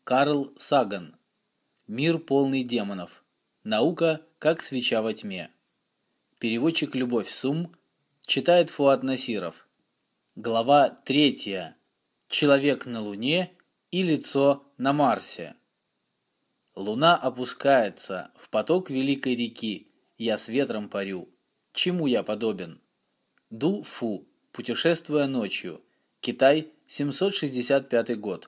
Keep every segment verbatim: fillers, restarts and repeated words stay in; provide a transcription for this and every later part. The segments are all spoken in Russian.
Карл Саган. Мир полный демонов. Наука, как свеча во тьме. Переводчик Любовь Сум. Читает Фуад Насиров. Глава третья. Человек на Луне и лицо на Марсе. Луна опускается в поток великой реки. Я с ветром парю. Чему я подобен? Ду Фу. Путешествуя ночью. Китай, семьсот шестьдесят пятый год.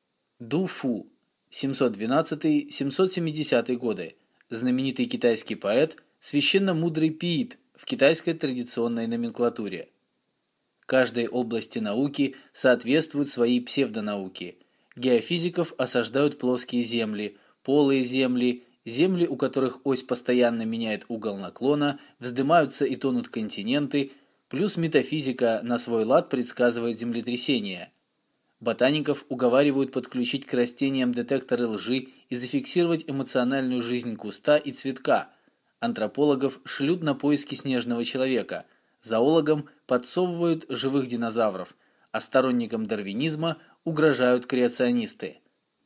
Ду Фу. семьсот двенадцатый — семьсот семидесятый годы. Знаменитый китайский поэт, священно-мудрый пиит в китайской традиционной номенклатуре. Каждой области науки соответствуют свои псевдонауки. Геофизиков осаждают плоские земли, полые земли, земли, у которых ось постоянно меняет угол наклона, вздымаются и тонут континенты, плюс метафизика на свой лад предсказывает землетрясения. Ботаников уговаривают подключить к растениям детекторы лжи и зафиксировать эмоциональную жизнь куста и цветка. Антропологов шлют на поиски снежного человека. Зоологам подсовывают живых динозавров, а сторонникам дарвинизма угрожают креационисты.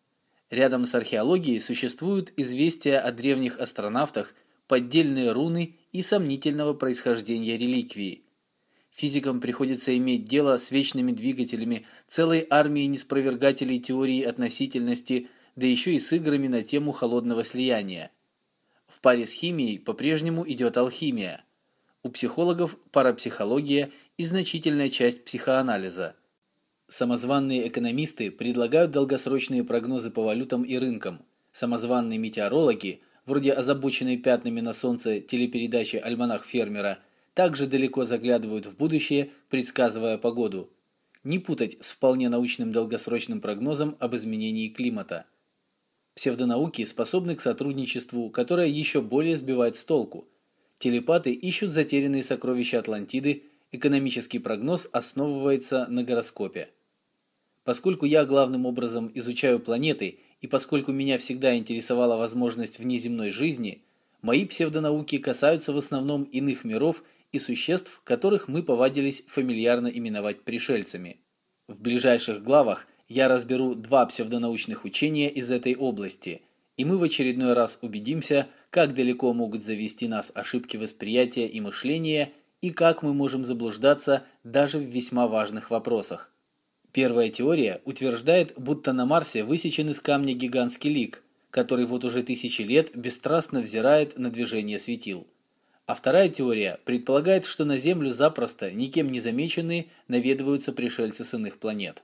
Рядом с археологией существуют известия о древних астронавтах, поддельные руны и сомнительного происхождения реликвии. Физикам приходится иметь дело с вечными двигателями, целой армией неспровергателей теории относительности, да еще и с играми на тему холодного слияния. В паре с химией по-прежнему идет алхимия. У психологов парапсихология и значительная часть психоанализа. Самозванные экономисты предлагают долгосрочные прогнозы по валютам и рынкам. Самозванные метеорологи, вроде озабоченной пятнами на солнце телепередачи «Альманах фермера», также далеко заглядывают в будущее, предсказывая погоду. Не путать с вполне научным долгосрочным прогнозом об изменении климата. Псевдонауки способны к сотрудничеству, которое еще более сбивает с толку. Телепаты ищут затерянные сокровища Атлантиды, экономический прогноз основывается на гороскопе. Поскольку я главным образом изучаю планеты, и поскольку меня всегда интересовала возможность внеземной жизни, мои псевдонауки касаются в основном иных миров и существ, которых мы повадились фамильярно именовать пришельцами. В ближайших главах я разберу два псевдонаучных учения из этой области, и мы в очередной раз убедимся, как далеко могут завести нас ошибки восприятия и мышления, и как мы можем заблуждаться даже в весьма важных вопросах. Первая теория утверждает, будто на Марсе высечен из камня гигантский лик, который вот уже тысячи лет бесстрастно взирает на движение светил. А вторая теория предполагает, что на Землю запросто, никем не замеченные, наведываются пришельцы с иных планет.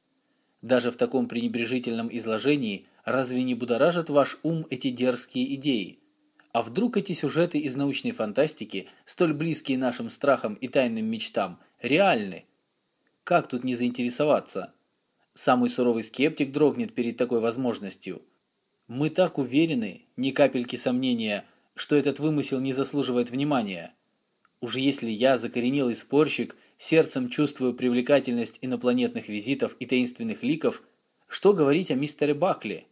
Даже в таком пренебрежительном изложении разве не будоражат ваш ум эти дерзкие идеи? А вдруг эти сюжеты из научной фантастики, столь близкие нашим страхам и тайным мечтам, реальны? Как тут не заинтересоваться? Самый суровый скептик дрогнет перед такой возможностью. Мы так уверены, ни капельки сомнения, что этот вымысел не заслуживает внимания. Уж если я, закоренелый спорщик, сердцем чувствую привлекательность инопланетных визитов и таинственных ликов, что говорить о мистере Бакли?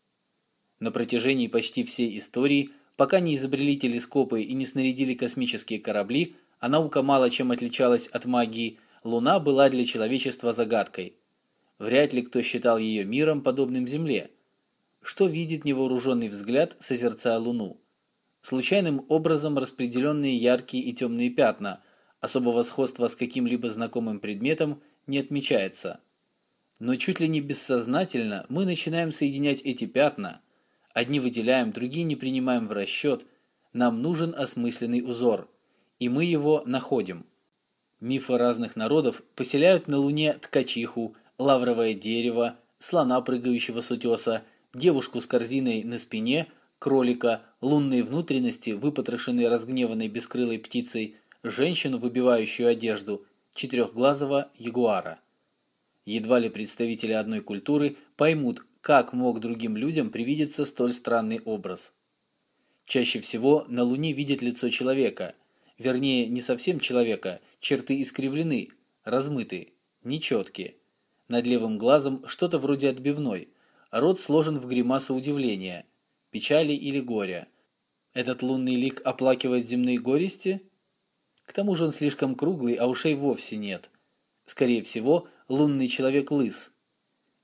На протяжении почти всей истории, пока не изобрели телескопы и не снарядили космические корабли, а наука мало чем отличалась от магии, Луна была для человечества загадкой. Вряд ли кто считал ее миром, подобным Земле. Что видит невооруженный взгляд, созерцая Луну? Случайным образом распределенные яркие и темные пятна, особого сходства с каким-либо знакомым предметом не отмечается. Но чуть ли не бессознательно мы начинаем соединять эти пятна. Одни выделяем, другие не принимаем в расчет. Нам нужен осмысленный узор, и мы его находим. Мифы разных народов поселяют на Луне ткачиху, лавровое дерево, слона, прыгающего с утеса, девушку с корзиной на спине, кролика, лунные внутренности, выпотрошенные разгневанной бескрылой птицей, женщину, выбивающую одежду, четырехглазого ягуара. Едва ли представители одной культуры поймут, как мог другим людям привидеться столь странный образ. Чаще всего на Луне видят лицо человека, вернее, не совсем человека, черты искривлены, размыты, нечеткие. Над левым глазом что-то вроде отбивной, рот сложен в гримасу удивления, печали или горя. Этот лунный лик оплакивает земные горести? К тому же он слишком круглый, а ушей вовсе нет. Скорее всего, лунный человек лыс.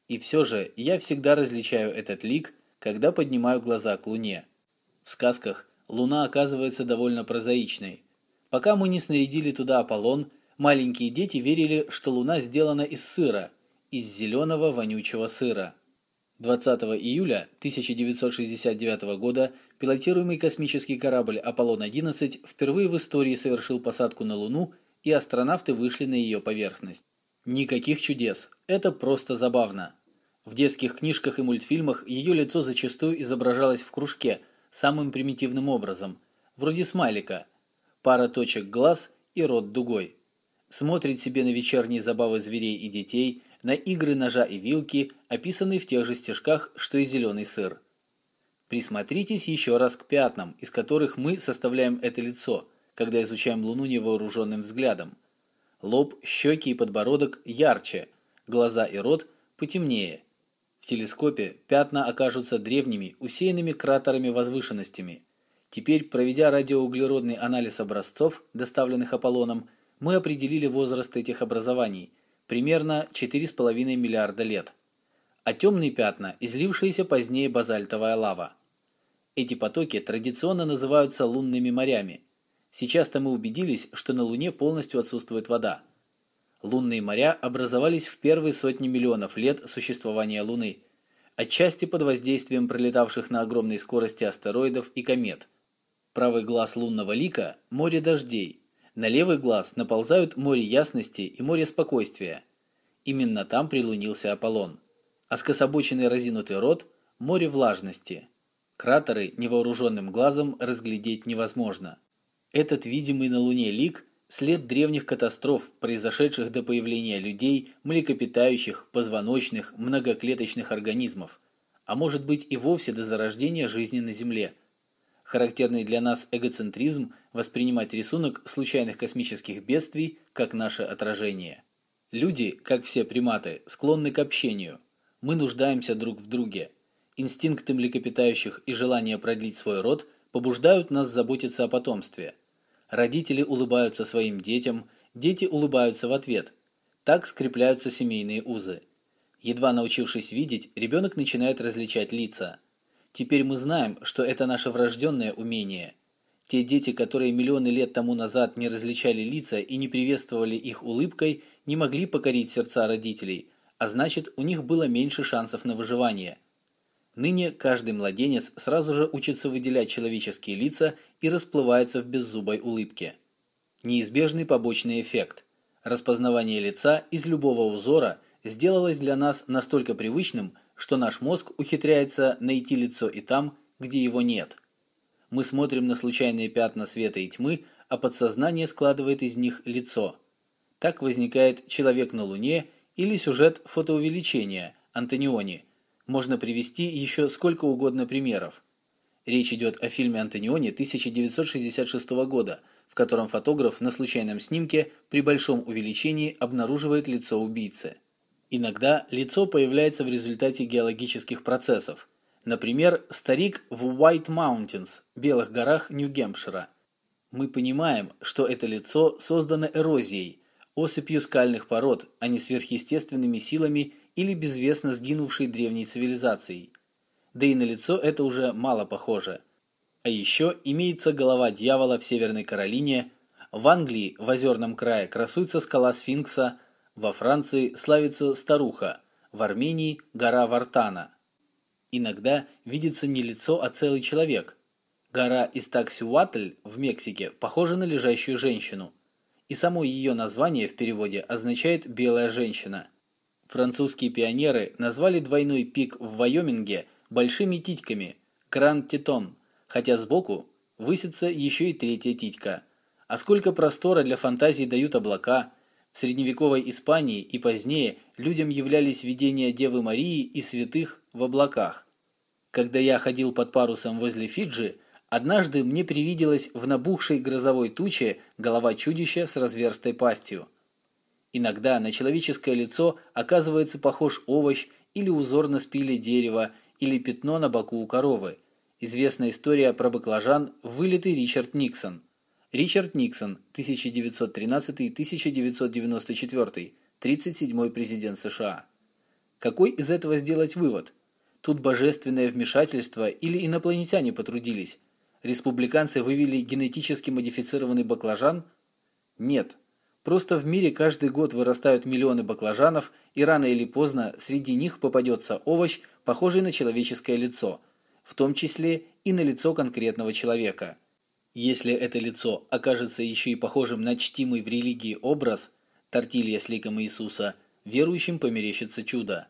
И все же я всегда различаю этот лик, когда поднимаю глаза к Луне. В сказках Луна оказывается довольно прозаичной. Пока мы не снарядили туда Аполлон, маленькие дети верили, что Луна сделана из сыра, из зеленого вонючего сыра. двадцатого июля тысяча девятьсот шестьдесят девятого года пилотируемый космический корабль Аполлон одиннадцать впервые в истории совершил посадку на Луну, и астронавты вышли на ее поверхность. Никаких чудес, это просто забавно. В детских книжках и мультфильмах ее лицо зачастую изображалось в кружке, самым примитивным образом, вроде смайлика, пара точек глаз и рот дугой. Смотрит себе на вечерние забавы зверей и детей, на игры ножа и вилки, описанные в тех же стишках, что и зеленый сыр. Присмотритесь еще раз к пятнам, из которых мы составляем это лицо, когда изучаем Луну невооруженным взглядом. Лоб, щеки и подбородок ярче, глаза и рот потемнее. В телескопе пятна окажутся древними, усеянными кратерами возвышенностями. Теперь, проведя радиоуглеродный анализ образцов, доставленных Аполлоном, мы определили возраст этих образований – примерно четыре с половиной миллиарда лет. А темные пятна – излившаяся позднее базальтовая лава. Эти потоки традиционно называются лунными морями. Сейчас-то мы убедились, что на Луне полностью отсутствует вода. Лунные моря образовались в первые сотни миллионов лет существования Луны, отчасти под воздействием пролетавших на огромной скорости астероидов и комет. Правый глаз лунного лика – море дождей, на левый глаз наползают море ясности и море спокойствия. Именно там прилунился Аполлон. А скособоченный разинутый рот – море влажности. Кратеры невооруженным глазом разглядеть невозможно. Этот видимый на Луне лик – след древних катастроф, произошедших до появления людей, млекопитающих, позвоночных, многоклеточных организмов, а может быть и вовсе до зарождения жизни на Земле. Характерный для нас эгоцентризм воспринимать рисунок случайных космических бедствий как наше отражение. Люди, как все приматы, склонны к общению. Мы нуждаемся друг в друге. Инстинкты млекопитающих и желание продлить свой род побуждают нас заботиться о потомстве. Родители улыбаются своим детям, дети улыбаются в ответ. Так скрепляются семейные узы. Едва научившись видеть, ребенок начинает различать лица. Теперь мы знаем, что это наше врожденное умение. Те дети, которые миллионы лет тому назад не различали лица и не приветствовали их улыбкой, не могли покорить сердца родителей, а значит, у них было меньше шансов на выживание. Ныне каждый младенец сразу же учится выделять человеческие лица и расплывается в беззубой улыбке. Неизбежный побочный эффект. Распознавание лица из любого узора сделалось для нас настолько привычным, что наш мозг ухитряется найти лицо и там, где его нет. Мы смотрим на случайные пятна света и тьмы, а подсознание складывает из них лицо. Так возникает «Человек на Луне» или сюжет фотоувеличения Антониони. Можно привести еще сколько угодно примеров. Речь идет о фильме Антониони тысяча девятьсот шестьдесят шестого года, в котором фотограф на случайном снимке при большом увеличении обнаруживает лицо убийцы. Иногда лицо появляется в результате геологических процессов. Например, старик в White Mountains, Белых горах Нью-Гэмпшира. Мы понимаем, что это лицо создано эрозией, осыпью скальных пород, а не сверхъестественными силами или безвестно сгинувшей древней цивилизацией. Да и на лицо это уже мало похоже. А еще имеется голова дьявола в Северной Каролине, в Англии в озерном крае красуется скала Сфинкса, во Франции славится старуха, в Армении гора Вартана. Иногда видится не лицо, а целый человек. Гора Изтаксюатль в Мексике похожа на лежащую женщину, и само ее название в переводе означает «белая женщина». Французские пионеры назвали двойной пик в Вайоминге большими титьками – Гранд-Тетон, хотя сбоку высится еще и третья титька. А сколько простора для фантазии дают облака! В средневековой Испании и позднее людям являлись видения Девы Марии и святых в облаках. Когда я ходил под парусом возле Фиджи, однажды мне привиделась в набухшей грозовой туче голова чудища с разверстой пастью. Иногда на человеческое лицо оказывается похож овощ или узор на спиле дерева, или пятно на боку у коровы. Известная история про баклажан «Вылитый Ричард Никсон». Ричард Никсон, тысяча девятьсот тринадцатый — тысяча девятьсот девяносто четвёртый, тридцать седьмой президент США. Какой из этого сделать вывод? Тут божественное вмешательство или инопланетяне потрудились? Республиканцы вывели генетически модифицированный баклажан? Нет. Просто в мире каждый год вырастают миллионы баклажанов, и рано или поздно среди них попадется овощ, похожий на человеческое лицо, в том числе и на лицо конкретного человека. Если это лицо окажется еще и похожим на чтимый в религии образ, тортилья с ликом Иисуса, верующим померещится чудо.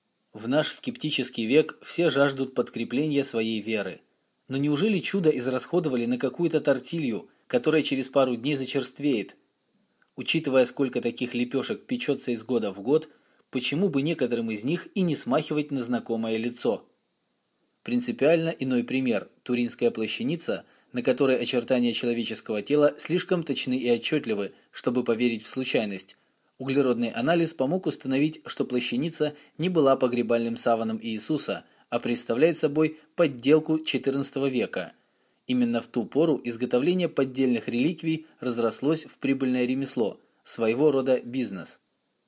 В наш скептический век все жаждут подкрепления своей веры. Но неужели чудо израсходовали на какую-то тортилью, которая через пару дней зачерствеет? Учитывая, сколько таких лепешек печется из года в год, почему бы некоторым из них и не смахивать на знакомое лицо? Принципиально иной пример – Туринская плащаница, на которой очертания человеческого тела слишком точны и отчетливы, чтобы поверить в случайность. Углеродный анализ помог установить, что плащаница не была погребальным саваном Иисуса, а представляет собой подделку четырнадцатого века. Именно в ту пору изготовление поддельных реликвий разрослось в прибыльное ремесло, своего рода бизнес.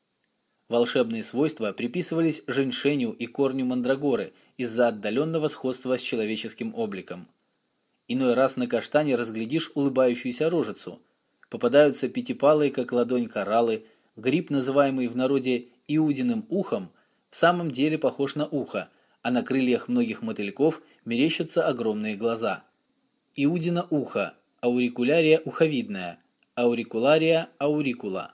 Волшебные свойства приписывались женьшеню и корню мандрагоры из-за отдаленного сходства с человеческим обликом. Иной раз на каштане разглядишь улыбающуюся рожицу. Попадаются пятипалые, как ладонь, кораллы. Гриб, называемый в народе иудиным ухом, в самом деле похож на ухо, а на крыльях многих мотыльков мерещатся огромные глаза. Иудино ухо, аурикулярия уховидная, аурикулария аурикула.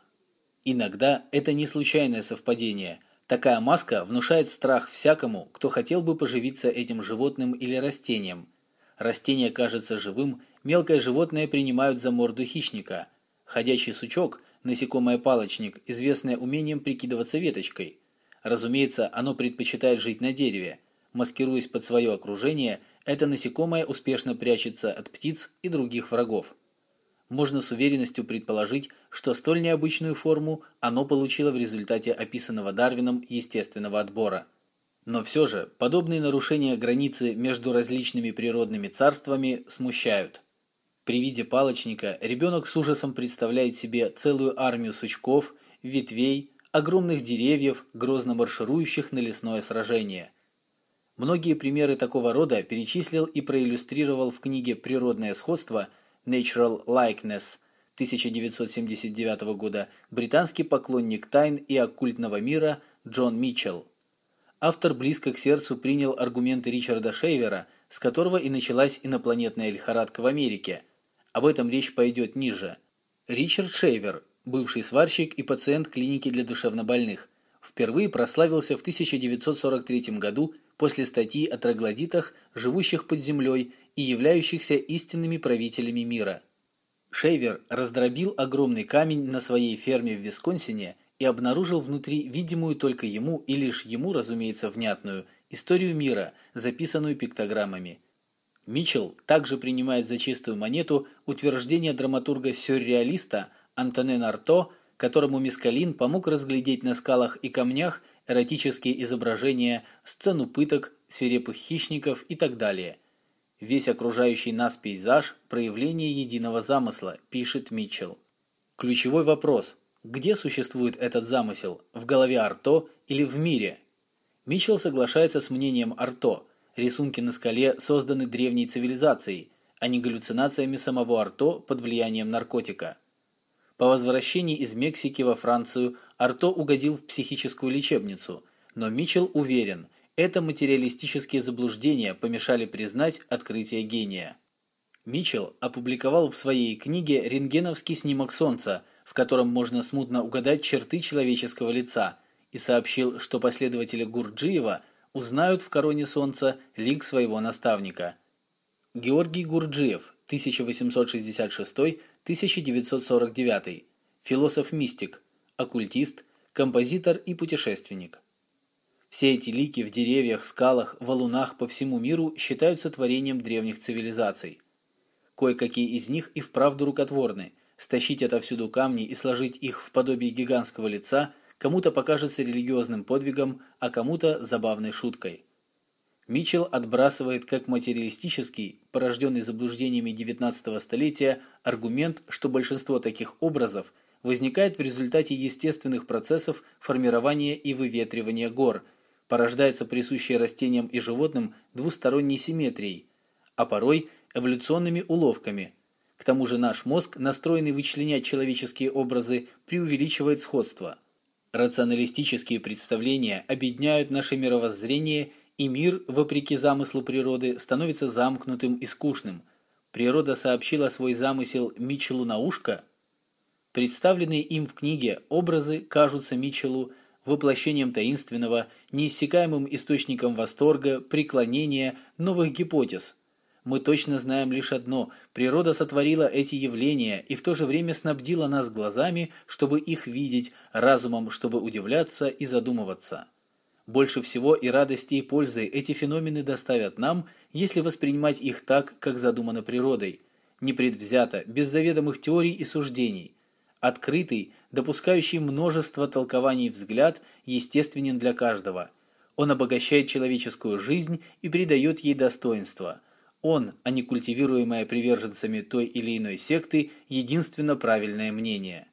Иногда это не случайное совпадение. Такая маска внушает страх всякому, кто хотел бы поживиться этим животным или растением. Растение кажется живым, мелкое животное принимают за морду хищника. Ходячий сучок, насекомое-палочник, известное умением прикидываться веточкой. Разумеется, оно предпочитает жить на дереве. Маскируясь под свое окружение, это насекомое успешно прячется от птиц и других врагов. Можно с уверенностью предположить, что столь необычную форму оно получило в результате описанного Дарвином естественного отбора. Но все же, подобные нарушения границы между различными природными царствами смущают. При виде палочника ребенок с ужасом представляет себе целую армию сучков, ветвей, огромных деревьев, грозно марширующих на лесное сражение. Многие примеры такого рода перечислил и проиллюстрировал в книге «Природное сходство» Natural Likeness тысяча девятьсот семьдесят девятого года британский поклонник тайн и оккультного мира Джон Митчелл. Автор близко к сердцу принял аргументы Ричарда Шейвера, с которого и началась инопланетная лихорадка в Америке. Об этом речь пойдет ниже. Ричард Шейвер, бывший сварщик и пациент клиники для душевнобольных, впервые прославился в тысяча девятьсот сорок третьем году после статьи о троглодитах, живущих под землей и являющихся истинными правителями мира. Шейвер раздробил огромный камень на своей ферме в Висконсине и обнаружил внутри видимую только ему и лишь ему, разумеется, внятную историю мира, записанную пиктограммами. Митчелл также принимает за чистую монету утверждение драматурга-сюрреалиста Антоне Арто, которому Мескалин помог разглядеть на скалах и камнях эротические изображения, сцену пыток, свирепых хищников и так далее. Весь окружающий нас пейзаж – проявление единого замысла, пишет Митчелл. Ключевой вопрос – где существует этот замысел, в голове Арто или в мире? Митчелл соглашается с мнением Арто. Рисунки на скале созданы древней цивилизацией, а не галлюцинациями самого Арто под влиянием наркотика. По возвращении из Мексики во Францию Арто угодил в психическую лечебницу, но Митчелл уверен, это материалистические заблуждения помешали признать открытие гения. Митчелл опубликовал в своей книге рентгеновский снимок Солнца, в котором можно смутно угадать черты человеческого лица, и сообщил, что последователи Гурджиева узнают в короне Солнца лик своего наставника. Георгий Гурджиев, тысяча восемьсот шестьдесят шестой — тысяча девятьсот сорок девятый, философ-мистик, оккультист, композитор и путешественник. Все эти лики в деревьях, скалах, валунах по всему миру считаются творением древних цивилизаций. Кое-какие из них и вправду рукотворны. Стащить отовсюду камни и сложить их в подобие гигантского лица кому-то покажется религиозным подвигом, а кому-то забавной шуткой. Митчелл отбрасывает как материалистический, порожденный заблуждениями девятнадцатого столетия, аргумент, что большинство таких образов возникает в результате естественных процессов формирования и выветривания гор, порождается присущей растениям и животным двусторонней симметрией, а порой эволюционными уловками. К тому же наш мозг, настроенный вычленять человеческие образы, преувеличивает сходство. Рационалистические представления объединяют наше мировоззрение, и мир, вопреки замыслу природы, становится замкнутым и скучным. Природа сообщила свой замысел Митчеллу на ушко. Представленные им в книге образы кажутся Митчеллу воплощением таинственного, неиссякаемым источником восторга, преклонения, новых гипотез. Мы точно знаем лишь одно – природа сотворила эти явления и в то же время снабдила нас глазами, чтобы их видеть, разумом, чтобы удивляться и задумываться. Больше всего и радости, и пользы эти феномены доставят нам, если воспринимать их так, как задумано природой, непредвзято, без заведомых теорий и суждений. Открытый, допускающий множество толкований взгляд, естественен для каждого. Он обогащает человеческую жизнь и придает ей достоинство. Он, а не культивируемое приверженцами той или иной секты, единственно правильное мнение.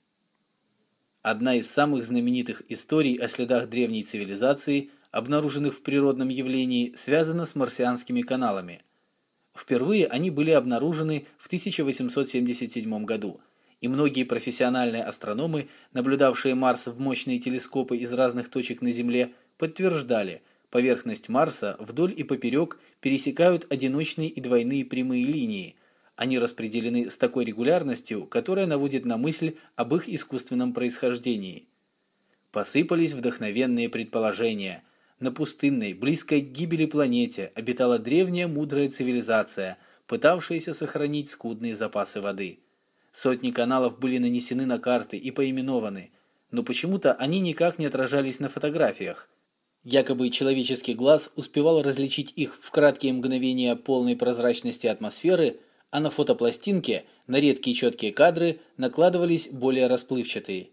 Одна из самых знаменитых историй о следах древней цивилизации, обнаруженных в природном явлении, связана с марсианскими каналами. Впервые они были обнаружены в тысяча восемьсот семьдесят седьмом году, и многие профессиональные астрономы, наблюдавшие Марс в мощные телескопы из разных точек на Земле, подтверждали, поверхность Марса вдоль и поперек пересекают одиночные и двойные прямые линии. Они распределены с такой регулярностью, которая наводит на мысль об их искусственном происхождении. Посыпались вдохновенные предположения. На пустынной, близкой к гибели планете обитала древняя мудрая цивилизация, пытавшаяся сохранить скудные запасы воды. Сотни каналов были нанесены на карты и поименованы, но почему-то они никак не отражались на фотографиях. Якобы человеческий глаз успевал различить их в краткие мгновения полной прозрачности атмосферы, а на фотопластинке, на редкие четкие кадры, накладывались более расплывчатые.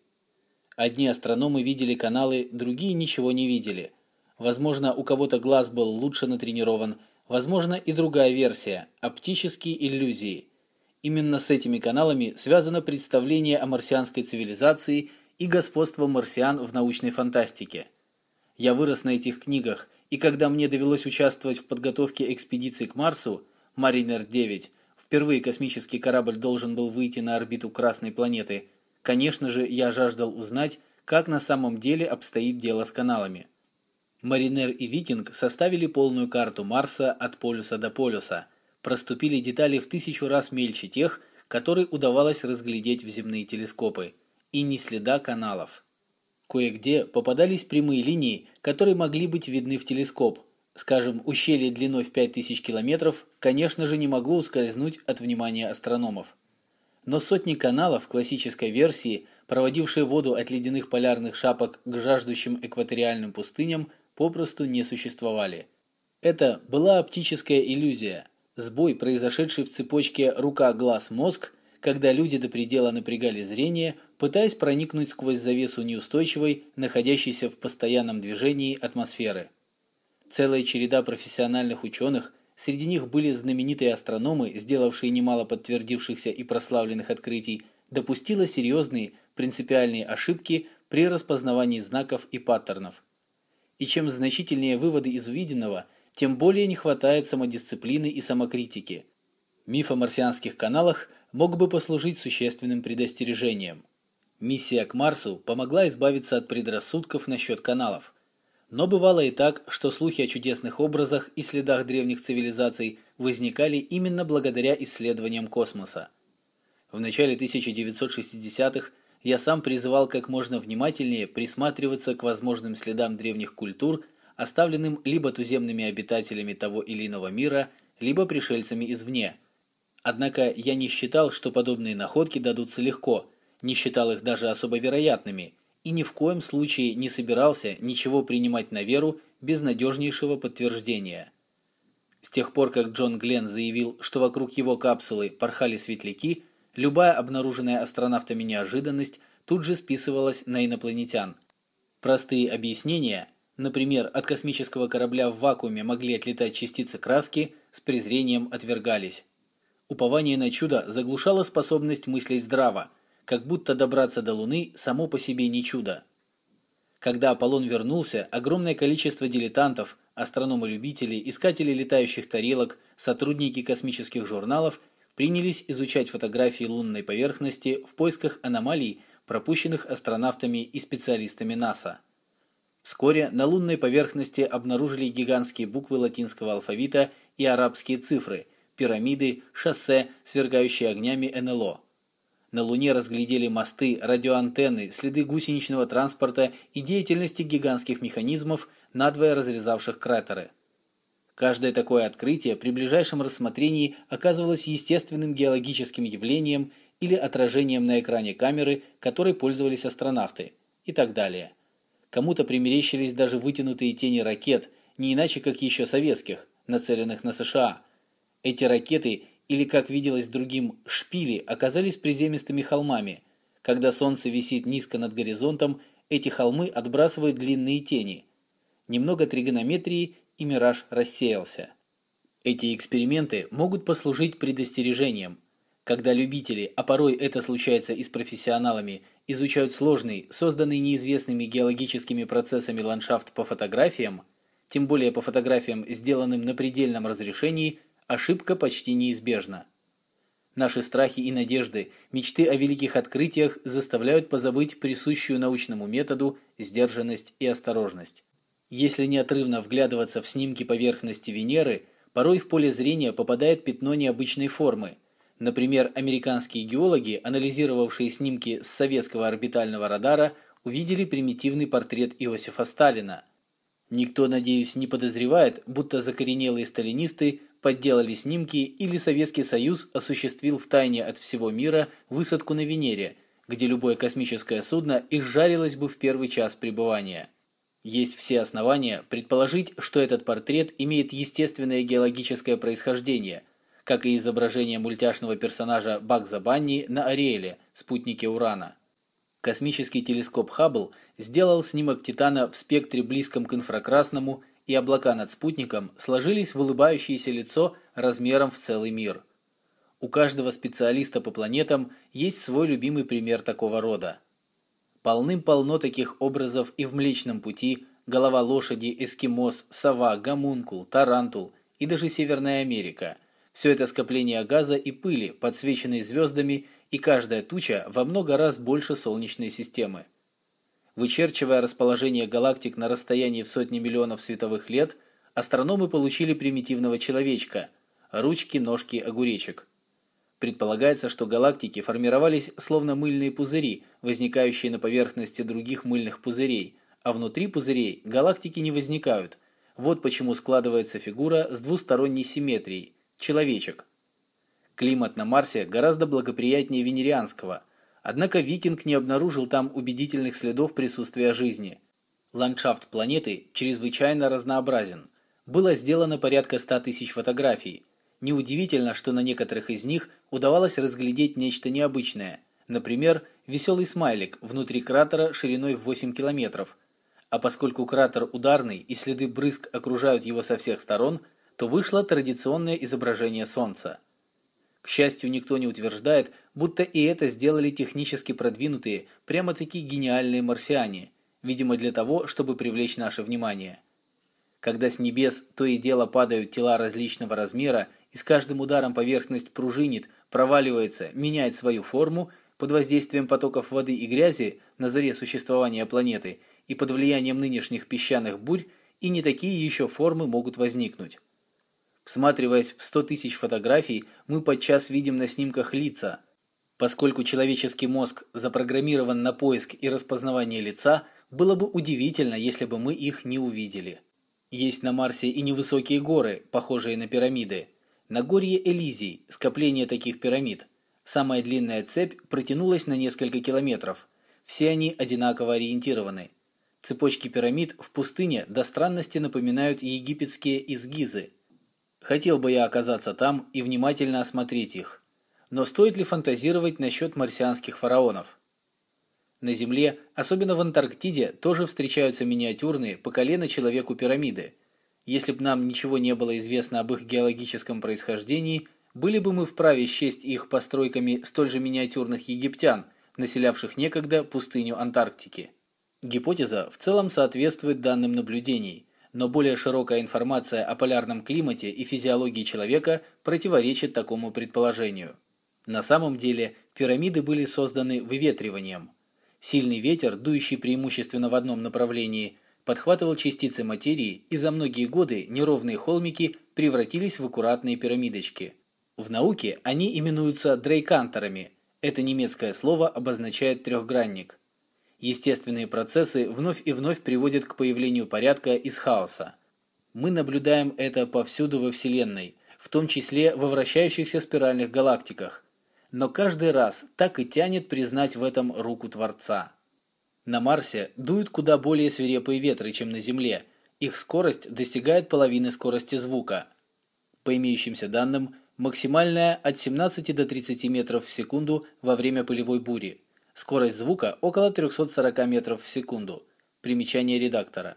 Одни астрономы видели каналы, другие ничего не видели. Возможно, у кого-то глаз был лучше натренирован, возможно, и другая версия – оптические иллюзии. Именно с этими каналами связано представление о марсианской цивилизации и господство марсиан в научной фантастике. Я вырос на этих книгах, и когда мне довелось участвовать в подготовке экспедиции к Марсу, Маринер девять, впервые космический корабль должен был выйти на орбиту Красной планеты, конечно же, я жаждал узнать, как на самом деле обстоит дело с каналами. Маринер и Викинг составили полную карту Марса от полюса до полюса, проступили детали в тысячу раз мельче тех, которые удавалось разглядеть в земные телескопы, и ни следа каналов. Кое-где попадались прямые линии, которые могли быть видны в телескоп. Скажем, ущелье длиной в пять тысяч километров, конечно же, не могло ускользнуть от внимания астрономов. Но сотни каналов классической версии, проводившие воду от ледяных полярных шапок к жаждущим экваториальным пустыням, попросту не существовали. Это была оптическая иллюзия, сбой, произошедший в цепочке рука-глаз-мозг, когда люди до предела напрягали зрение, пытаясь проникнуть сквозь завесу неустойчивой, находящейся в постоянном движении атмосферы. Целая череда профессиональных ученых, среди них были знаменитые астрономы, сделавшие немало подтвердившихся и прославленных открытий, допустила серьезные, принципиальные ошибки при распознавании знаков и паттернов. И чем значительнее выводы из увиденного, тем более не хватает самодисциплины и самокритики. Миф о марсианских каналах мог бы послужить существенным предостережением. Миссия к Марсу помогла избавиться от предрассудков насчет каналов. Но бывало и так, что слухи о чудесных образах и следах древних цивилизаций возникали именно благодаря исследованиям космоса. В начале тысяча девятьсот шестидесятых я сам призывал как можно внимательнее присматриваться к возможным следам древних культур, оставленным либо туземными обитателями того или иного мира, либо пришельцами извне. Однако я не считал, что подобные находки дадутся легко, не считал их даже особо вероятными, и ни в коем случае не собирался ничего принимать на веру без надежнейшего подтверждения. С тех пор, как Джон Гленн заявил, что вокруг его капсулы порхали светляки, любая обнаруженная астронавтами неожиданность тут же списывалась на инопланетян. Простые объяснения, например, от космического корабля в вакууме могли отлетать частицы краски, с презрением отвергались. Упование на чудо заглушало способность мыслить здраво, как будто добраться до Луны само по себе не чудо. Когда Аполлон вернулся, огромное количество дилетантов, астрономы-любители, искатели летающих тарелок, сотрудники космических журналов принялись изучать фотографии лунной поверхности в поисках аномалий, пропущенных астронавтами и специалистами НАСА. Вскоре на лунной поверхности обнаружили гигантские буквы латинского алфавита и арабские цифры, пирамиды, шоссе, сверкающие огнями эн эл о. На Луне разглядели мосты, радиоантенны, следы гусеничного транспорта и деятельности гигантских механизмов, надвое разрезавших кратеры. Каждое такое открытие при ближайшем рассмотрении оказывалось естественным геологическим явлением или отражением на экране камеры, которой пользовались астронавты, и так далее. Кому-то примерещились даже вытянутые тени ракет, не иначе как еще советских, нацеленных на США. Эти ракеты, или, как виделось другим, шпили, оказались приземистыми холмами. Когда солнце висит низко над горизонтом, эти холмы отбрасывают длинные тени. Немного тригонометрии, и мираж рассеялся. Эти эксперименты могут послужить предостережением. Когда любители, а порой это случается и с профессионалами, изучают сложный, созданный неизвестными геологическими процессами ландшафт по фотографиям, тем более по фотографиям, сделанным на предельном разрешении, ошибка почти неизбежна. Наши страхи и надежды, мечты о великих открытиях заставляют позабыть присущую научному методу сдержанность и осторожность. Если неотрывно вглядываться в снимки поверхности Венеры, порой в поле зрения попадает пятно необычной формы. Например, американские геологи, анализировавшие снимки с советского орбитального радара, увидели примитивный портрет Иосифа Сталина. Никто, надеюсь, не подозревает, будто закоренелые сталинисты подделали снимки или Советский Союз осуществил втайне от всего мира высадку на Венере, где любое космическое судно изжарилось бы в первый час пребывания. Есть все основания предположить, что этот портрет имеет естественное геологическое происхождение, как и изображение мультяшного персонажа Багза Банни на Ариэле, спутнике Урана. Космический телескоп Хаббл сделал снимок Титана в спектре близком к инфракрасному, и облака над спутником сложились в улыбающееся лицо размером в целый мир. У каждого специалиста по планетам есть свой любимый пример такого рода. Полным-полно таких образов и в Млечном Пути: голова лошади, эскимос, сова, гомункул, тарантул и даже Северная Америка. Все это скопление газа и пыли, подсвеченные звездами, и каждая туча во много раз больше Солнечной системы. Вычерчивая расположение галактик на расстоянии в сотни миллионов световых лет, астрономы получили примитивного человечка – ручки, ножки, огуречек. Предполагается, что галактики формировались словно мыльные пузыри, возникающие на поверхности других мыльных пузырей, а внутри пузырей галактики не возникают. Вот почему складывается фигура с двусторонней симметрией – человечек. Климат на Марсе гораздо благоприятнее венерианского, однако Викинг не обнаружил там убедительных следов присутствия жизни. Ландшафт планеты чрезвычайно разнообразен. Было сделано порядка ста тысяч фотографий. Неудивительно, что на некоторых из них удавалось разглядеть нечто необычное, например, веселый смайлик внутри кратера шириной в восемь километров. А поскольку кратер ударный и следы брызг окружают его со всех сторон, то вышло традиционное изображение Солнца. К счастью, никто не утверждает, будто и это сделали технически продвинутые, прямо-таки гениальные марсиане, видимо для того, чтобы привлечь наше внимание. Когда с небес то и дело падают тела различного размера, и с каждым ударом поверхность пружинит, проваливается, меняет свою форму, под воздействием потоков воды и грязи на заре существования планеты и под влиянием нынешних песчаных бурь, и не такие еще формы могут возникнуть. Всматриваясь в сто тысяч фотографий, мы подчас видим на снимках лица. Поскольку человеческий мозг запрограммирован на поиск и распознавание лица, было бы удивительно, если бы мы их не увидели. Есть на Марсе и невысокие горы, похожие на пирамиды. Нагорье Элизий – скопление таких пирамид. Самая длинная цепь протянулась на несколько километров. Все они одинаково ориентированы. Цепочки пирамид в пустыне до странности напоминают египетские из Гизы. Хотел бы я оказаться там и внимательно осмотреть их. Но стоит ли фантазировать насчет марсианских фараонов? На Земле, особенно в Антарктиде, тоже встречаются миниатюрные по колено человеку пирамиды. Если бы нам ничего не было известно об их геологическом происхождении, были бы мы вправе счесть их постройками столь же миниатюрных египтян, населявших некогда пустыню Антарктики. Гипотеза в целом соответствует данным наблюдений, но более широкая информация о полярном климате и физиологии человека противоречит такому предположению. На самом деле пирамиды были созданы выветриванием. Сильный ветер, дующий преимущественно в одном направлении, подхватывал частицы материи, и за многие годы неровные холмики превратились в аккуратные пирамидочки. В науке они именуются дрейкантерами. Это немецкое слово обозначает трехгранник. Естественные процессы вновь и вновь приводят к появлению порядка из хаоса. Мы наблюдаем это повсюду во Вселенной, в том числе во вращающихся спиральных галактиках. Но каждый раз так и тянет признать в этом руку Творца. На Марсе дуют куда более свирепые ветры, чем на Земле. Их скорость достигает половины скорости звука. По имеющимся данным, максимальная от семнадцати до тридцати метров в секунду во время пылевой бури. Скорость звука около трёхсот сорока метров в секунду. Примечание редактора.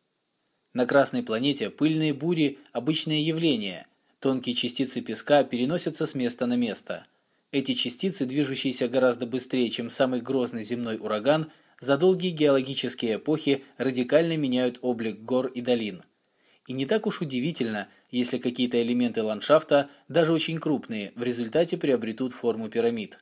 На Красной планете пыльные бури – обычное явление. Тонкие частицы песка переносятся с места на место. Эти частицы, движущиеся гораздо быстрее, чем самый грозный земной ураган, за долгие геологические эпохи радикально меняют облик гор и долин. И не так уж удивительно, если какие-то элементы ландшафта, даже очень крупные, в результате приобретут форму пирамид.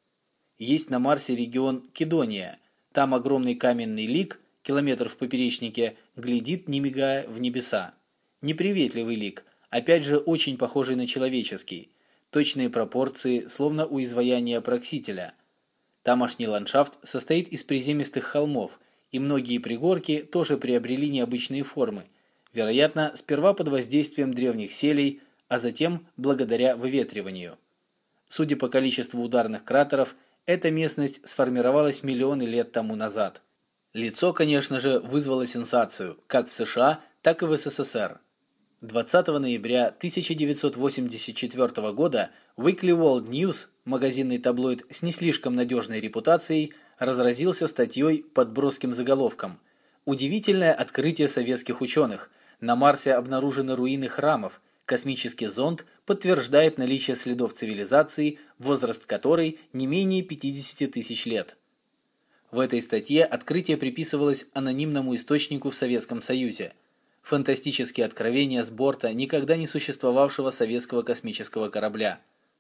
Есть на Марсе регион Кедония. Там огромный каменный лик, километр в поперечнике, глядит, не мигая, в небеса. Неприветливый лик, опять же очень похожий на человеческий. Точные пропорции, словно у изваяния Проксителя. Тамошний ландшафт состоит из приземистых холмов, и многие пригорки тоже приобрели необычные формы, вероятно, сперва под воздействием древних селей, а затем благодаря выветриванию. Судя по количеству ударных кратеров, эта местность сформировалась миллионы лет тому назад. Лицо, конечно же, вызвало сенсацию, как в США, так и в СССР. двадцатого ноября тысяча девятьсот восемьдесят четвёртого года Weekly World News, магазинный таблоид с не слишком надежной репутацией, разразился статьей под броским заголовком «Удивительное открытие советских ученых. На Марсе обнаружены руины храмов. Космический зонд подтверждает наличие следов цивилизации, возраст которой не менее пятидесяти тысяч лет». В этой статье открытие приписывалось анонимному источнику в Советском Союзе. Фантастические откровения с борта никогда не существовавшего советского космического корабля.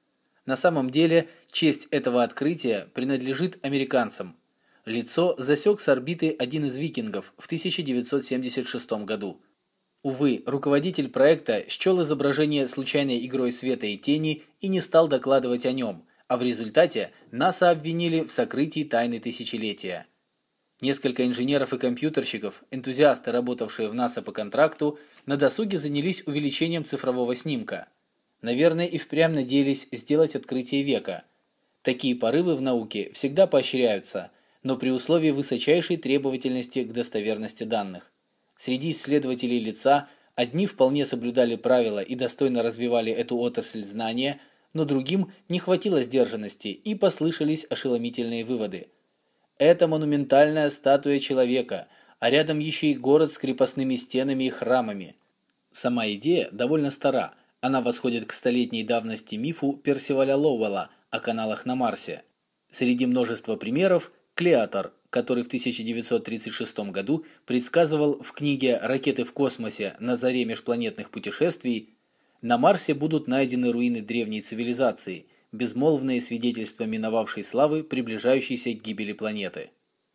На самом деле, честь этого открытия принадлежит американцам. Лицо засек с орбиты один из викингов в тысяча девятьсот семьдесят шестом году. Увы, руководитель проекта счел изображение случайной игрой света и тени и не стал докладывать о нем, а в результате НАСА обвинили в сокрытии тайны тысячелетия. Несколько инженеров и компьютерщиков, энтузиасты, работавшие в НАСА по контракту, на досуге занялись увеличением цифрового снимка. Наверное, и впрямь надеялись сделать открытие века. Такие порывы в науке всегда поощряются, но при условии высочайшей требовательности к достоверности данных. Среди исследователей лица одни вполне соблюдали правила и достойно развивали эту отрасль знания, но другим не хватило сдержанности и послышались ошеломительные выводы. Это монументальная статуя человека, а рядом еще и город с крепостными стенами и храмами. Сама идея довольно стара, она восходит к столетней давности мифу Персиваля Лоуэлла о каналах на Марсе. Среди множества примеров Клеатор, который в тысяча девятьсот тридцать шестом году предсказывал в книге «Ракеты в космосе. На заре межпланетных путешествий», на Марсе будут найдены руины древней цивилизации, безмолвные свидетельства миновавшей славы, приближающейся к гибели планеты.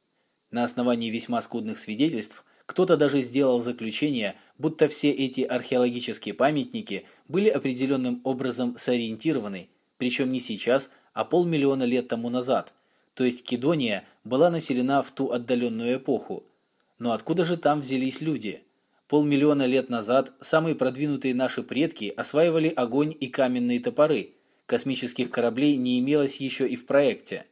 На основании весьма скудных свидетельств кто-то даже сделал заключение, будто все эти археологические памятники были определенным образом сориентированы, причем не сейчас, а полмиллиона лет тому назад, то есть Кедония была населена в ту отдаленную эпоху. Но откуда же там взялись люди? Полмиллиона лет назад самые продвинутые наши предки осваивали огонь и каменные топоры. Космических кораблей не имелось еще и в проекте.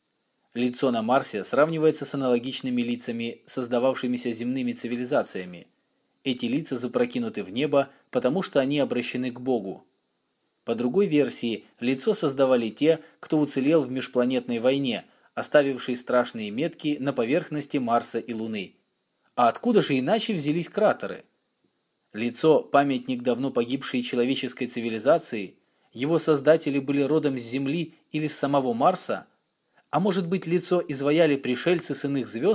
Лицо на Марсе сравнивается с аналогичными лицами, создававшимися земными цивилизациями. Эти лица запрокинуты в небо, потому что они обращены к Богу. По другой версии, лицо создавали те, кто уцелел в межпланетной войне, оставившей страшные метки на поверхности Марса и Луны. А откуда же иначе взялись кратеры? Лицо – памятник давно погибшей человеческой цивилизации, его создатели были родом с Земли или с самого Марса, а может быть лицо изваяли пришельцы с иных звезд,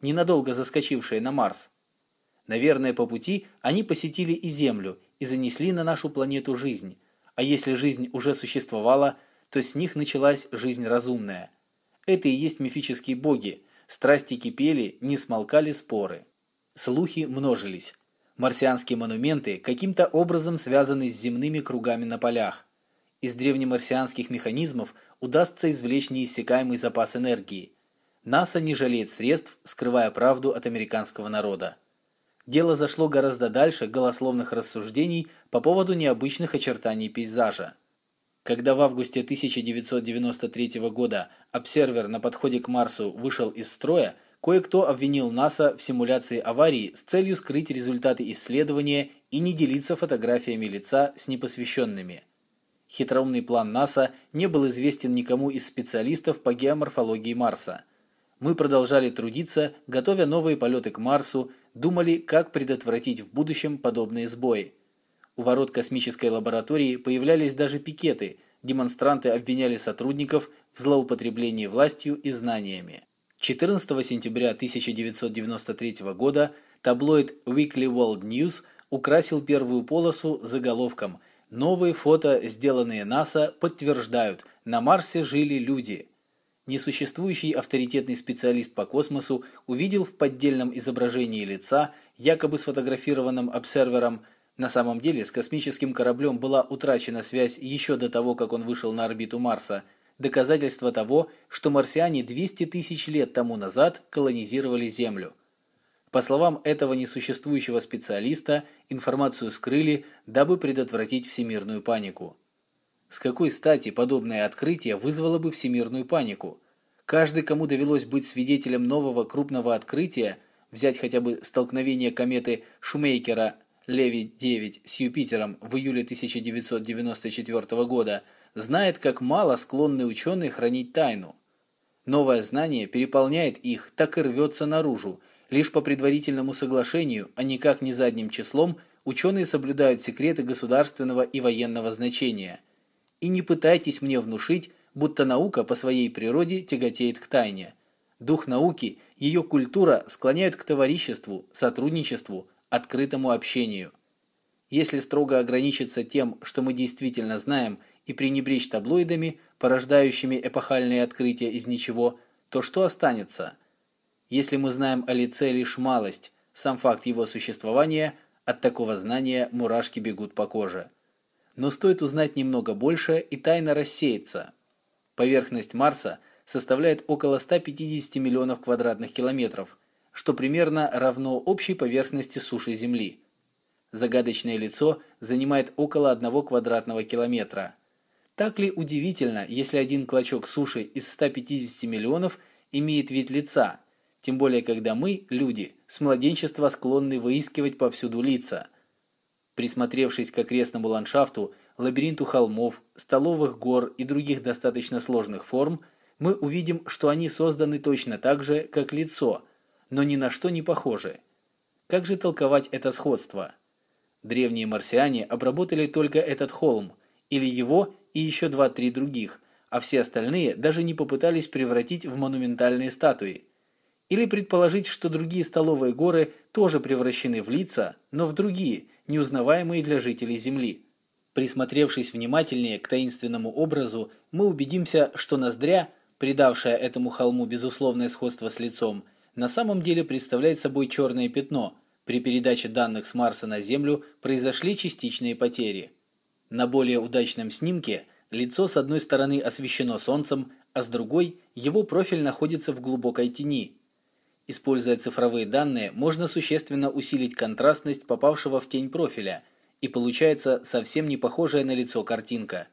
ненадолго заскочившие на Марс. Наверное, по пути они посетили и Землю и занесли на нашу планету жизнь, а если жизнь уже существовала, то с них началась жизнь разумная. Это и есть мифические боги, страсти кипели, не смолкали споры. Слухи множились. Марсианские монументы каким-то образом связаны с земными кругами на полях. Из древнемарсианских механизмов удастся извлечь неиссякаемый запас энергии. НАСА не жалеет средств, скрывая правду от американского народа. Дело зашло гораздо дальше голословных рассуждений по поводу необычных очертаний пейзажа. Когда в августе тысяча девятьсот девяносто третьего года обсервер на подходе к Марсу вышел из строя, кое-кто обвинил НАСА в симуляции аварии с целью скрыть результаты исследования и не делиться фотографиями лица с непосвященными. Хитроумный план НАСА не был известен никому из специалистов по геоморфологии Марса. Мы продолжали трудиться, готовя новые полеты к Марсу, думали, как предотвратить в будущем подобные сбои. У ворот космической лаборатории появлялись даже пикеты, демонстранты обвиняли сотрудников в злоупотреблении властью и знаниями. четырнадцатого сентября тысяча девятьсот девяносто третьего года таблоид Weekly World News украсил первую полосу заголовком «Новые фото, сделанные НАСА, подтверждают, на Марсе жили люди». Несуществующий авторитетный специалист по космосу увидел в поддельном изображении лица, якобы сфотографированном обсервером. На самом деле с космическим кораблем была утрачена связь еще до того, как он вышел на орбиту Марса, доказательство того, что марсиане двести тысяч лет тому назад колонизировали Землю. По словам этого несуществующего специалиста, информацию скрыли, дабы предотвратить всемирную панику. С какой стати подобное открытие вызвало бы всемирную панику? Каждый, кому довелось быть свидетелем нового крупного открытия, взять хотя бы столкновение кометы Шумейкера Леви девять с Юпитером в июле тысяча девятьсот девяносто четвёртого года, знает, как мало склонны ученые хранить тайну. Новое знание переполняет их, так и рвется наружу. Лишь по предварительному соглашению, а никак не задним числом, ученые соблюдают секреты государственного и военного значения. И не пытайтесь мне внушить, будто наука по своей природе тяготеет к тайне. Дух науки, ее культура склоняют к товариществу, сотрудничеству, открытому общению. Если строго ограничиться тем, что мы действительно знаем, и пренебречь таблоидами, порождающими эпохальные открытия из ничего, то что останется? Если мы знаем о лице лишь малость, сам факт его существования, от такого знания мурашки бегут по коже. Но стоит узнать немного больше, и тайна рассеется. Поверхность Марса составляет около ста пятидесяти миллионов квадратных километров, что примерно равно общей поверхности суши Земли. Загадочное лицо занимает около одного квадратного километра. Так ли удивительно, если один клочок суши из ста пятидесяти миллионов имеет вид лица, тем более когда мы, люди, с младенчества склонны выискивать повсюду лица. Присмотревшись к окрестному ландшафту, лабиринту холмов, столовых гор и других достаточно сложных форм, мы увидим, что они созданы точно так же, как лицо, но ни на что не похожи. Как же толковать это сходство? Древние марсиане обработали только этот холм, или его и еще два-три других, а все остальные даже не попытались превратить в монументальные статуи. Или предположить, что другие столовые горы тоже превращены в лица, но в другие, неузнаваемые для жителей Земли. Присмотревшись внимательнее к таинственному образу, мы убедимся, что ноздря, придавшая этому холму безусловное сходство с лицом, на самом деле представляет собой черное пятно. При передаче данных с Марса на Землю произошли частичные потери. На более удачном снимке лицо с одной стороны освещено солнцем, а с другой его профиль находится в глубокой тени. Используя цифровые данные, можно существенно усилить контрастность попавшего в тень профиля, и получается совсем не похожая на лицо картинка.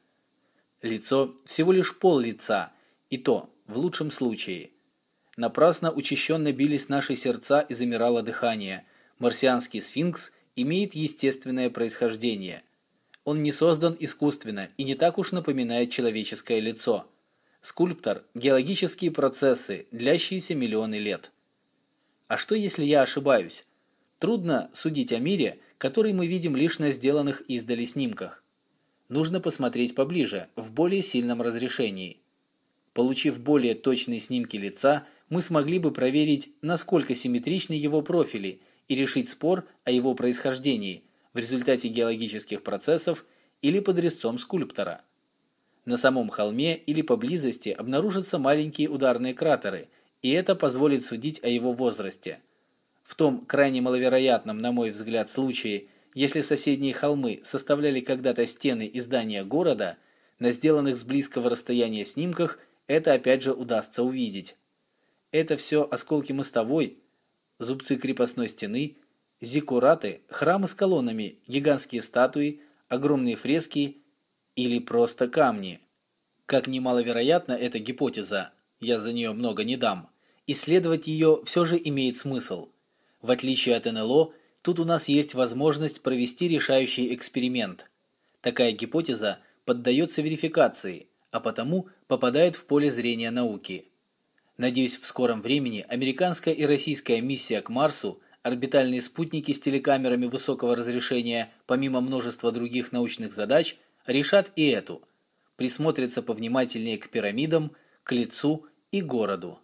Лицо всего лишь пол лица, и то в лучшем случае. Напрасно учащенно бились наши сердца и замирало дыхание. Марсианский сфинкс имеет естественное происхождение. Он не создан искусственно и не так уж напоминает человеческое лицо. Скульптор – геологические процессы, длящиеся миллионы лет. А что, если я ошибаюсь? Трудно судить о мире, который мы видим лишь на сделанных издали снимках. Нужно посмотреть поближе, в более сильном разрешении. Получив более точные снимки лица, мы смогли бы проверить, насколько симметричны его профили и решить спор о его происхождении в результате геологических процессов или под резцом скульптора. На самом холме или поблизости обнаружатся маленькие ударные кратеры, и это позволит судить о его возрасте. В том крайне маловероятном, на мой взгляд, случае, если соседние холмы составляли когда-то стены и здания города, на сделанных с близкого расстояния снимках это опять же удастся увидеть. Это все осколки мостовой, зубцы крепостной стены, зиккураты, храмы с колоннами, гигантские статуи, огромные фрески или просто камни. Как немаловероятна эта гипотеза, я за нее много не дам, исследовать ее все же имеет смысл. В отличие от эн эл о, тут у нас есть возможность провести решающий эксперимент. Такая гипотеза поддается верификации, а потому попадает в поле зрения науки. Надеюсь, в скором времени американская и российская миссия к Марсу, орбитальные спутники с телекамерами высокого разрешения, помимо множества других научных задач, решат и эту, присмотрятся повнимательнее к пирамидам, к лицу и городу.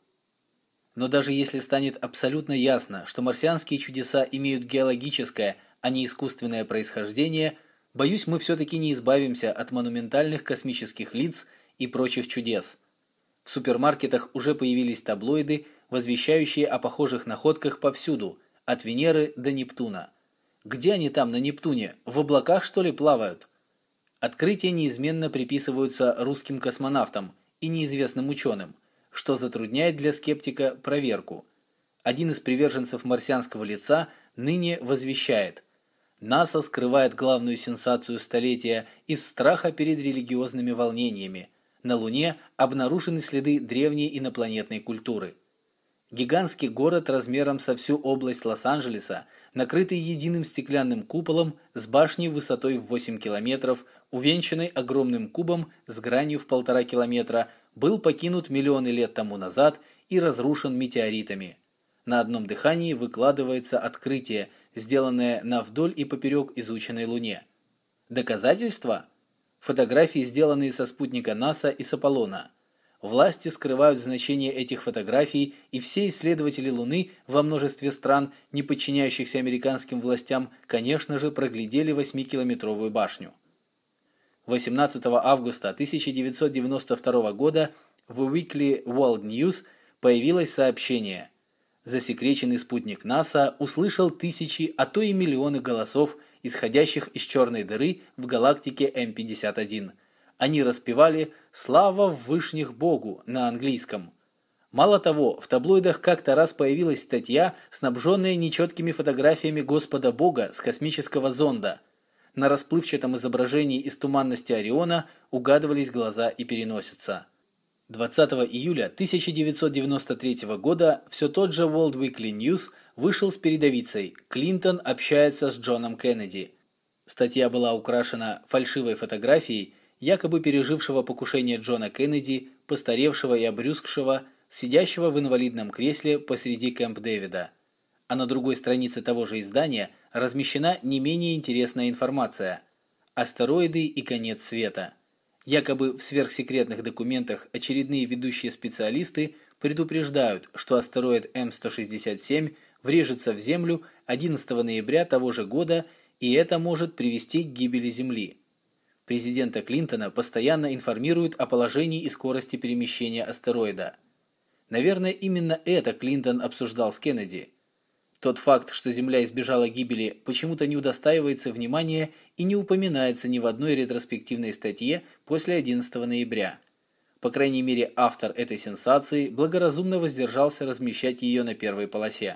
Но даже если станет абсолютно ясно, что марсианские чудеса имеют геологическое, а не искусственное происхождение, боюсь, мы все-таки не избавимся от монументальных космических лиц и прочих чудес. В супермаркетах уже появились таблоиды, возвещающие о похожих находках повсюду, от Венеры до Нептуна. Где они там на Нептуне? В облаках, что ли, плавают? Открытия неизменно приписываются русским космонавтам и неизвестным ученым, что затрудняет для скептика проверку. Один из приверженцев марсианского лица ныне возвещает: НАСА скрывает главную сенсацию столетия из страха перед религиозными волнениями. На Луне обнаружены следы древней инопланетной культуры. Гигантский город размером со всю область Лос-Анджелеса, накрытый единым стеклянным куполом с башней высотой в восемь километров, увенчанный огромным кубом с гранью в полтора километра, был покинут миллионы лет тому назад и разрушен метеоритами. На одном дыхании выкладывается открытие, сделанное на вдоль и поперек изученной Луне. Доказательства? Фотографии, сделанные со спутника НАСА и с Аполлона. Власти скрывают значение этих фотографий, и все исследователи Луны во множестве стран, не подчиняющихся американским властям, конечно же, проглядели восьмикилометровую башню. восемнадцатого августа тысяча девятьсот девяносто второго года в Weekly World News появилось сообщение: засекреченный спутник НАСА услышал тысячи, а то и миллионы голосов, исходящих из черной дыры в галактике эм пятьдесят один. Они распевали «Слава в вышних Богу» на английском. Мало того, в таблоидах как-то раз появилась статья, снабженная нечеткими фотографиями Господа Бога с космического зонда. На расплывчатом изображении из туманности Ориона угадывались глаза и переносица. двадцатого июля тысяча девятьсот девяносто третьего года все тот же World Weekly News вышел с передовицей «Клинтон общается с Джоном Кеннеди». Статья была украшена фальшивой фотографией якобы пережившего покушение Джона Кеннеди, постаревшего и обрюзгшего, сидящего в инвалидном кресле посреди Кэмп-Дэвида. А на другой странице того же издания размещена не менее интересная информация: астероиды и конец света. Якобы в сверхсекретных документах очередные ведущие специалисты предупреждают, что астероид эм сто шестьдесят семь врежется в Землю одиннадцатого ноября того же года, и это может привести к гибели Земли. Президента Клинтона постоянно информируют о положении и скорости перемещения астероида. Наверное, именно это Клинтон обсуждал с Кеннеди. Тот факт, что Земля избежала гибели, почему-то не удостаивается внимания и не упоминается ни в одной ретроспективной статье после одиннадцатого ноября. По крайней мере, автор этой сенсации благоразумно воздержался размещать ее на первой полосе.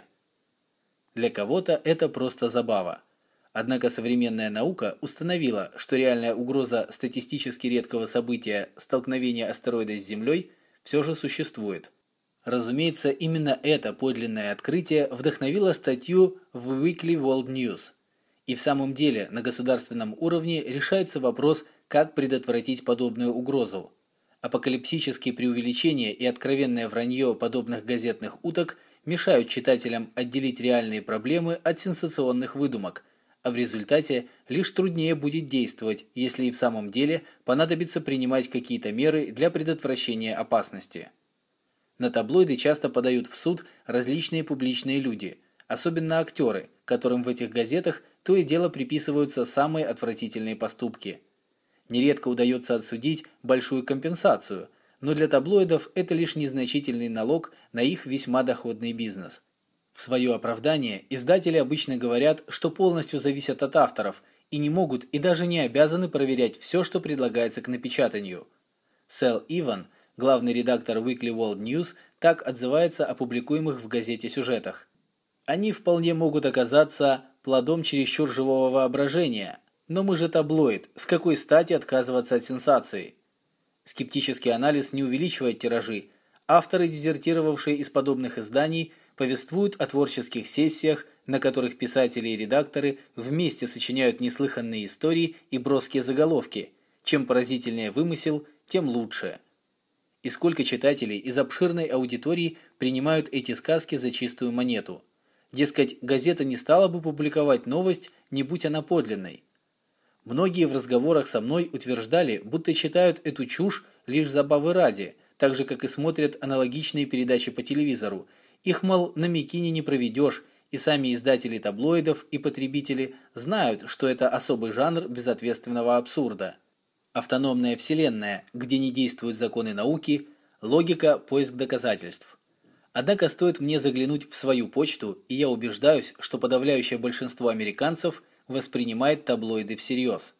Для кого-то это просто забава. Однако современная наука установила, что реальная угроза статистически редкого события столкновения астероида с Землей все же существует. Разумеется, именно это подлинное открытие вдохновило статью в Weekly World News. И в самом деле на государственном уровне решается вопрос, как предотвратить подобную угрозу. Апокалипсические преувеличения и откровенное вранье подобных газетных уток мешают читателям отделить реальные проблемы от сенсационных выдумок, а в результате лишь труднее будет действовать, если и в самом деле понадобится принимать какие-то меры для предотвращения опасности. На таблоиды часто подают в суд различные публичные люди, особенно актеры, которым в этих газетах то и дело приписываются самые отвратительные поступки. Нередко удается отсудить большую компенсацию, но для таблоидов это лишь незначительный налог на их весьма доходный бизнес. В свое оправдание издатели обычно говорят, что полностью зависят от авторов и не могут и даже не обязаны проверять все, что предлагается к напечатанию. Сэл Иван, главный редактор Weekly World News, так отзывается о публикуемых в газете сюжетах. Они вполне могут оказаться плодом чересчур живого воображения, но мы же таблоид, с какой стати отказываться от сенсации? Скептический анализ не увеличивает тиражи. Авторы, дезертировавшие из подобных изданий, повествуют о творческих сессиях, на которых писатели и редакторы вместе сочиняют неслыханные истории и броские заголовки. Чем поразительнее вымысел, тем лучше. И сколько читателей из обширной аудитории принимают эти сказки за чистую монету. Дескать, газета не стала бы публиковать новость, не будь она подлинной. Многие в разговорах со мной утверждали, будто читают эту чушь лишь забавы ради, так же, как и смотрят аналогичные передачи по телевизору. Их, мол, на мякине не проведешь, и сами издатели таблоидов и потребители знают, что это особый жанр безответственного абсурда. Автономная вселенная, где не действуют законы науки, логика, поиск доказательств. Однако стоит мне заглянуть в свою почту, и я убеждаюсь, что подавляющее большинство американцев воспринимает таблоиды всерьез.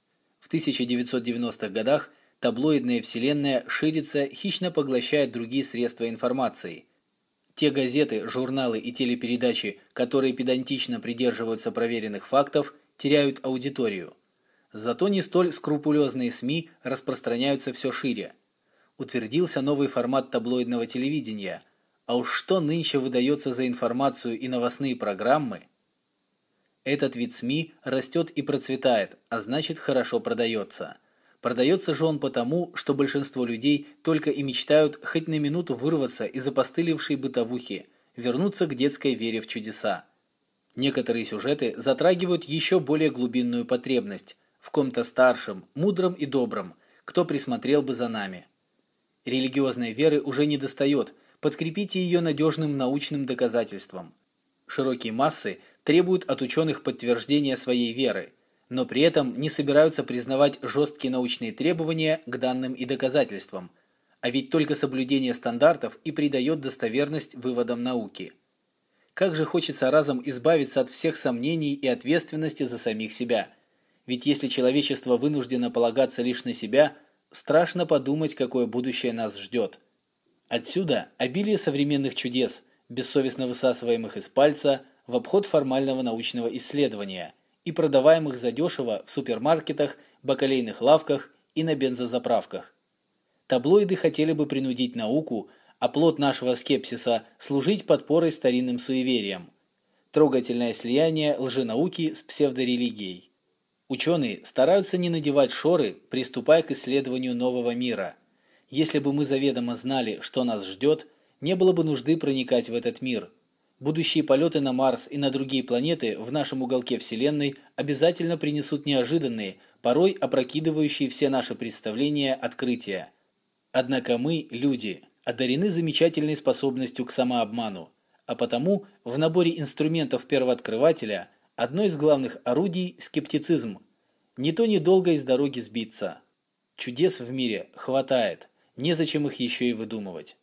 В тысяча девятьсот девяностых годах таблоидная вселенная ширится, хищно поглощая другие средства информации. Те газеты, журналы и телепередачи, которые педантично придерживаются проверенных фактов, теряют аудиторию. Зато не столь скрупулезные СМИ распространяются все шире. Утвердился новый формат таблоидного телевидения. А уж что нынче выдается за информацию и новостные программы? Этот вид СМИ растет и процветает, а значит хорошо продается. Продается же он потому, что большинство людей только и мечтают хоть на минуту вырваться из опостылевшей бытовухи, вернуться к детской вере в чудеса. Некоторые сюжеты затрагивают еще более глубинную потребность в ком-то старшем, мудром и добром, кто присмотрел бы за нами. Религиозной веры уже не достает, подкрепите ее надежным научным доказательством. Широкие массы требуют от ученых подтверждения своей веры, но при этом не собираются признавать жесткие научные требования к данным и доказательствам, а ведь только соблюдение стандартов и придает достоверность выводам науки. Как же хочется разом избавиться от всех сомнений и ответственности за самих себя. Ведь если человечество вынуждено полагаться лишь на себя, страшно подумать, какое будущее нас ждет. Отсюда обилие современных чудес, бессовестно высасываемых из пальца в обход формального научного исследования и продаваемых задешево в супермаркетах, бакалейных лавках и на бензозаправках. Таблоиды хотели бы принудить науку, а плод нашего скепсиса служить подпорой старинным суевериям. Трогательное слияние лженауки с псевдорелигией. Ученые стараются не надевать шоры, приступая к исследованию нового мира. Если бы мы заведомо знали, что нас ждет, не было бы нужды проникать в этот мир. Будущие полеты на Марс и на другие планеты в нашем уголке Вселенной обязательно принесут неожиданные, порой опрокидывающие все наши представления открытия. Однако мы, люди, одарены замечательной способностью к самообману, а потому в наборе инструментов первооткрывателя одно из главных орудий – скептицизм. Не то недолго из дороги сбиться. Чудес в мире хватает, незачем их еще и выдумывать.